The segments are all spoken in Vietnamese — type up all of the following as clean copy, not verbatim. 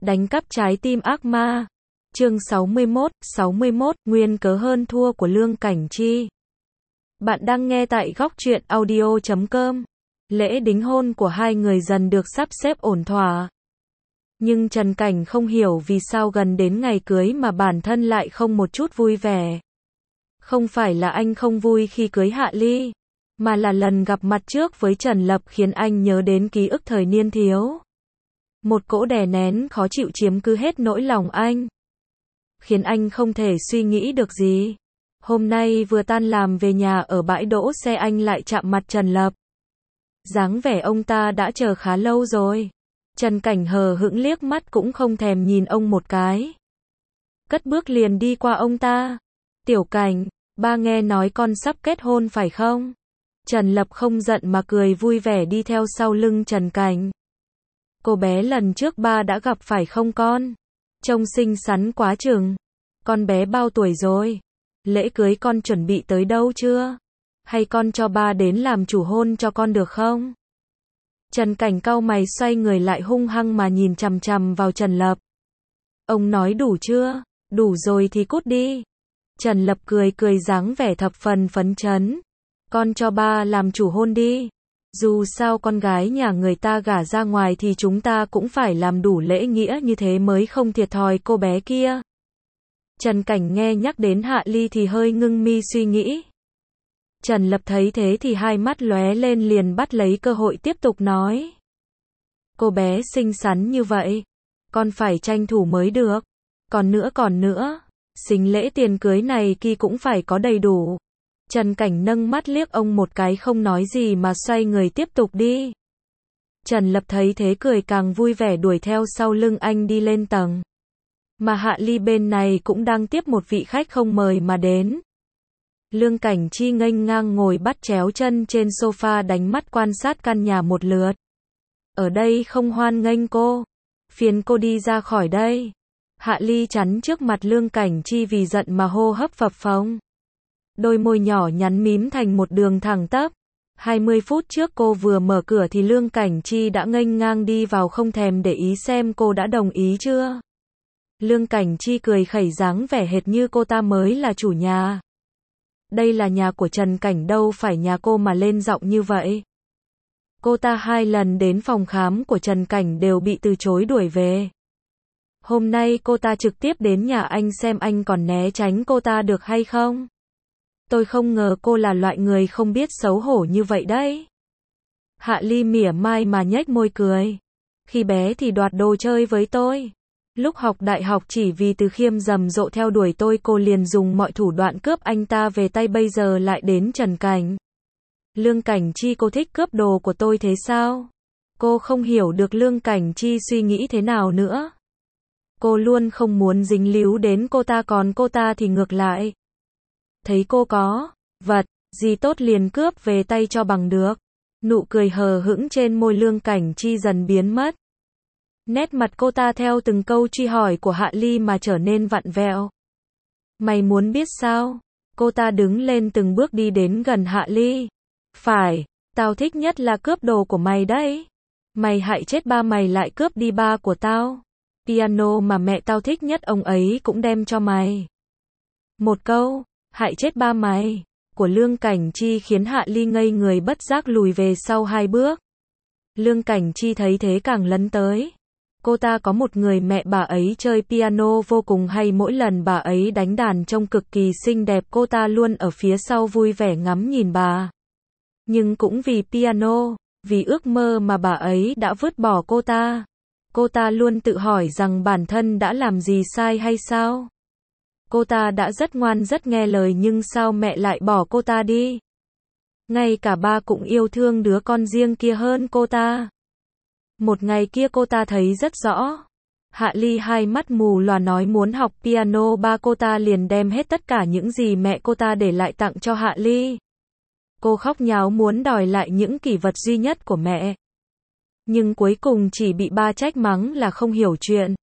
Đánh cắp trái tim ác ma. Chương 61, nguyên cớ hơn thua của Lương Cảnh Chi. Bạn đang nghe tại góc truyện audio.com. Lễ đính hôn của hai người dần được sắp xếp ổn thỏa. Nhưng Trần Cảnh không hiểu vì sao gần đến ngày cưới mà bản thân lại không một chút vui vẻ. Không phải là anh không vui khi cưới Hạ Ly, mà là lần gặp mặt trước với Trần Lập khiến anh nhớ đến ký ức thời niên thiếu. Một cỗ đè nén khó chịu chiếm cứ hết nỗi lòng anh, khiến anh không thể suy nghĩ được gì. Hôm nay vừa tan làm về nhà, ở bãi đỗ xe anh lại chạm mặt Trần Lập. Dáng vẻ ông ta đã chờ khá lâu rồi. Trần Cảnh hờ hững liếc mắt cũng không thèm nhìn ông một cái. Cất bước liền đi qua ông ta. Tiểu Cảnh, ba nghe nói con sắp kết hôn phải không? Trần Lập không giận mà cười vui vẻ đi theo sau lưng Trần Cảnh. Cô bé lần trước ba đã gặp phải không con? Trông xinh xắn quá chừng. Con bé bao tuổi rồi? Lễ cưới con chuẩn bị tới đâu chưa? Hay con cho ba đến làm chủ hôn cho con được không? Trần Cảnh cau mày xoay người lại hung hăng mà nhìn chằm chằm vào Trần Lập. Ông nói đủ chưa? Đủ rồi thì cút đi. Trần Lập cười cười dáng vẻ thập phần phấn chấn. Con cho ba làm chủ hôn đi. Dù sao con gái nhà người ta gả ra ngoài thì chúng ta cũng phải làm đủ lễ nghĩa như thế mới không thiệt thòi cô bé kia. Trần Cảnh nghe nhắc đến Hạ Ly thì hơi ngưng mi suy nghĩ. Trần Lập thấy thế thì hai mắt lóe lên, liền bắt lấy cơ hội tiếp tục nói. Cô bé xinh xắn như vậy, con phải tranh thủ mới được. Còn nữa, sính lễ tiền cưới này kia cũng phải có đầy đủ. Trần Cảnh nâng mắt liếc ông một cái không nói gì mà xoay người tiếp tục đi. Trần Lập thấy thế cười càng vui vẻ đuổi theo sau lưng anh đi lên tầng. Mà Hạ Ly bên này cũng đang tiếp một vị khách không mời mà đến. Lương Cảnh Chi nghênh ngang ngồi bắt chéo chân trên sofa đánh mắt quan sát căn nhà một lượt. Ở đây không hoan nghênh cô. Phiền cô đi ra khỏi đây. Hạ Ly chắn trước mặt Lương Cảnh Chi vì giận mà hô hấp phập phồng. Đôi môi nhỏ nhắn mím thành một đường thẳng tắp. 20 phút trước cô vừa mở cửa thì Lương Cảnh Chi đã nghênh ngang đi vào không thèm để ý xem cô đã đồng ý chưa. Lương Cảnh Chi cười khẩy dáng vẻ hệt như cô ta mới là chủ nhà. Đây là nhà của Trần Cảnh đâu phải nhà cô mà lên giọng như vậy. Cô ta 2 lần đến phòng khám của Trần Cảnh đều bị từ chối đuổi về. Hôm nay cô ta trực tiếp đến nhà anh xem anh còn né tránh cô ta được hay không. Tôi không ngờ cô là loại người không biết xấu hổ như vậy đấy. Hạ Ly mỉa mai mà nhếch môi cười. Khi bé thì đoạt đồ chơi với tôi. Lúc học đại học chỉ vì Từ Khiêm rầm rộ theo đuổi tôi, cô liền dùng mọi thủ đoạn cướp anh ta về tay, bây giờ lại đến Trần Cảnh. Lương Cảnh Chi, cô thích cướp đồ của tôi thế sao? Cô không hiểu được Lương Cảnh Chi suy nghĩ thế nào nữa. Cô luôn không muốn dính líu đến cô ta, còn cô ta thì ngược lại. Thấy cô có vật gì tốt liền cướp về tay cho bằng được. Nụ cười hờ hững trên môi Lương Cảnh Chi dần biến mất. Nét mặt cô ta theo từng câu truy hỏi của Hạ Ly mà trở nên vặn vẹo. Mày muốn biết sao? Cô ta đứng lên từng bước đi đến gần Hạ Ly. Phải, tao thích nhất là cướp đồ của mày đấy. Mày hại chết ba mày lại cướp đi ba của tao. Piano mà mẹ tao thích nhất ông ấy cũng đem cho mày. Một câu, hại chết ba mày, của Lương Cảnh Chi khiến Hạ Ly ngây người bất giác lùi về sau 2 bước. Lương Cảnh Chi thấy thế càng lấn tới. Cô ta có một người mẹ, bà ấy chơi piano vô cùng hay, mỗi lần bà ấy đánh đàn trông cực kỳ xinh đẹp, cô ta luôn ở phía sau vui vẻ ngắm nhìn bà. Nhưng cũng vì piano, vì ước mơ mà bà ấy đã vứt bỏ cô ta. Cô ta luôn tự hỏi rằng bản thân đã làm gì sai hay sao? Cô ta đã rất ngoan rất nghe lời nhưng sao mẹ lại bỏ cô ta đi? Ngay cả ba cũng yêu thương đứa con riêng kia hơn cô ta. Một ngày kia cô ta thấy rất rõ. Hạ Ly hai mắt mù lòa nói muốn học piano, ba cô ta liền đem hết tất cả những gì mẹ cô ta để lại tặng cho Hạ Ly. Cô khóc nháo muốn đòi lại những kỷ vật duy nhất của mẹ. Nhưng cuối cùng chỉ bị ba trách mắng là không hiểu chuyện.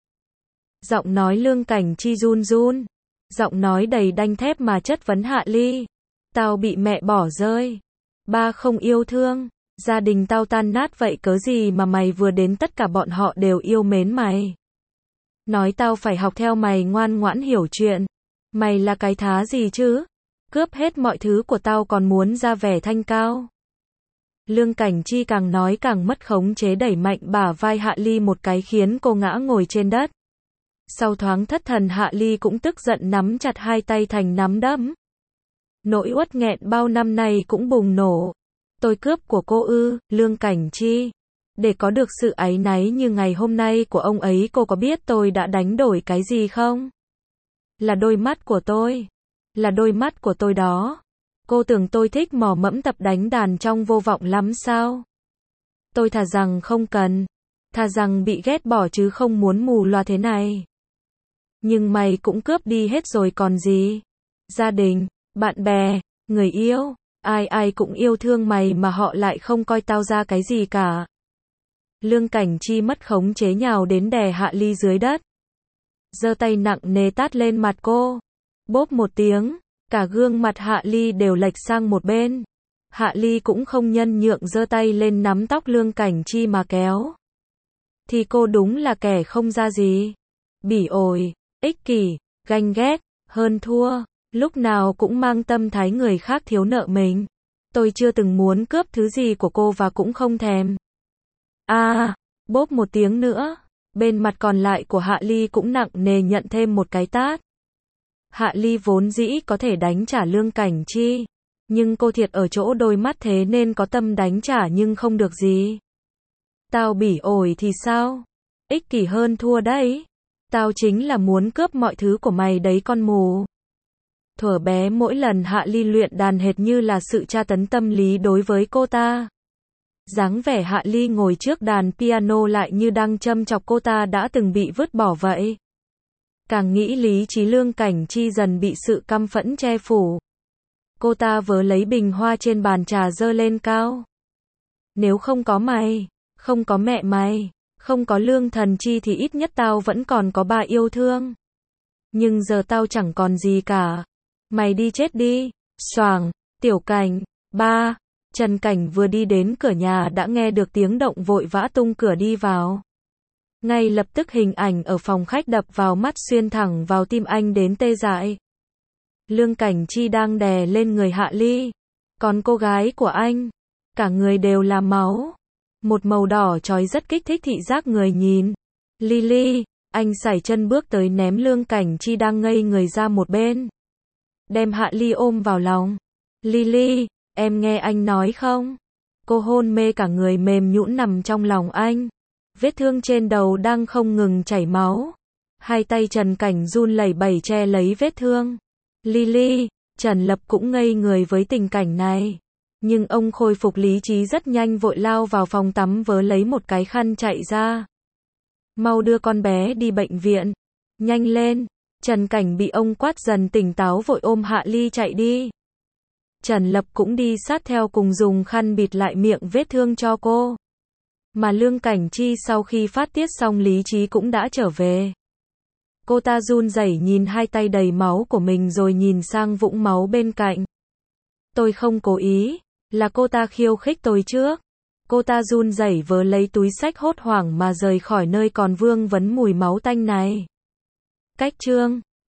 Giọng nói Lương Cảnh Chi run run. Giọng nói đầy đanh thép mà chất vấn Hạ Ly. Tao bị mẹ bỏ rơi. Ba không yêu thương. Gia đình tao tan nát vậy cớ gì mà mày vừa đến tất cả bọn họ đều yêu mến mày. Nói tao phải học theo mày ngoan ngoãn hiểu chuyện. Mày là cái thá gì chứ? Cướp hết mọi thứ của tao còn muốn ra vẻ thanh cao. Lương Cảnh Chi càng nói càng mất khống chế đẩy mạnh bả vai Hạ Ly một cái khiến cô ngã ngồi trên đất. Sau thoáng thất thần Hạ Ly cũng tức giận nắm chặt hai tay thành nắm đấm. Nỗi uất nghẹn bao năm nay cũng bùng nổ. Tôi cướp của cô ư, Lương Cảnh Chi. Để có được sự áy náy như ngày hôm nay của ông ấy cô có biết tôi đã đánh đổi cái gì không? Là đôi mắt của tôi. Là đôi mắt của tôi đó. Cô tưởng tôi thích mò mẫm tập đánh đàn trong vô vọng lắm sao? Tôi thà rằng không cần. Thà rằng bị ghét bỏ chứ không muốn mù loa thế này. Nhưng mày cũng cướp đi hết rồi còn gì? Gia đình, bạn bè, người yêu, ai ai cũng yêu thương mày mà họ lại không coi tao ra cái gì cả. Lương Cảnh Chi mất khống chế nhào đến đè Hạ Ly dưới đất. Giơ tay nặng nề tát lên mặt cô. Bốp một tiếng, cả gương mặt Hạ Ly đều lệch sang một bên. Hạ Ly cũng không nhân nhượng giơ tay lên nắm tóc Lương Cảnh Chi mà kéo. Thì cô đúng là kẻ không ra gì. Bỉ ổi, ích kỷ, ganh ghét, hơn thua, lúc nào cũng mang tâm thái người khác thiếu nợ mình. Tôi chưa từng muốn cướp thứ gì của cô và cũng không thèm. Bốp một tiếng nữa, bên mặt còn lại của Hạ Ly cũng nặng nề nhận thêm một cái tát. Hạ Ly vốn dĩ có thể đánh trả Lương Cảnh Chi, nhưng cô thiệt ở chỗ đôi mắt thế nên có tâm đánh trả nhưng không được gì. Tao bỉ ổi thì sao? Ích kỷ hơn thua đấy. Tao chính là muốn cướp mọi thứ của mày đấy con mù. Thuở bé mỗi lần Hạ Ly luyện đàn hệt như là sự tra tấn tâm lý đối với cô ta. Dáng vẻ Hạ Ly ngồi trước đàn piano lại như đang châm chọc cô ta đã từng bị vứt bỏ vậy. Càng nghĩ lý trí Lương Cảnh Chi dần bị sự căm phẫn che phủ. Cô ta vớ lấy bình hoa trên bàn trà giơ lên cao. Nếu không có mày, không có mẹ mày, không có Lương Thần Chi thì ít nhất tao vẫn còn có bà yêu thương. Nhưng giờ tao chẳng còn gì cả. Mày đi chết đi. Xoàng, Tiểu Cảnh, ba. Trần Cảnh vừa đi đến cửa nhà đã nghe được tiếng động vội vã tung cửa đi vào. Ngay lập tức hình ảnh ở phòng khách đập vào mắt xuyên thẳng vào tim anh đến tê dại. Lương Cảnh Chi đang đè lên người Hạ Ly. Còn cô gái của anh, cả người đều là máu. Một màu đỏ chói rất kích thích thị giác người nhìn. Lily, anh sải chân bước tới ném Lương Cảnh Chi đang ngây người ra một bên. Đem Hạ Ly ôm vào lòng. Lily, em nghe anh nói không? Cô hôn mê cả người mềm nhũn nằm trong lòng anh. Vết thương trên đầu đang không ngừng chảy máu. Hai tay Trần Cảnh run lẩy bẩy che lấy vết thương. Lily, Trần Lập cũng ngây người với tình cảnh này. Nhưng ông khôi phục lý trí rất nhanh vội lao vào phòng tắm vớ lấy một cái khăn chạy ra. Mau đưa con bé đi bệnh viện. Nhanh lên. Trần Cảnh bị ông quát dần tỉnh táo vội ôm Hạ Ly chạy đi. Trần Lập cũng đi sát theo cùng dùng khăn bịt lại miệng vết thương cho cô. Mà Lương Cảnh Chi sau khi phát tiết xong lý trí cũng đã trở về. Cô ta run rẩy nhìn hai tay đầy máu của mình rồi nhìn sang vũng máu bên cạnh. Tôi không cố ý, là cô ta khiêu khích tôi trước. Cô ta run rẩy vớ lấy túi xách hốt hoảng mà rời khỏi nơi còn vương vấn mùi máu tanh này. Cách chương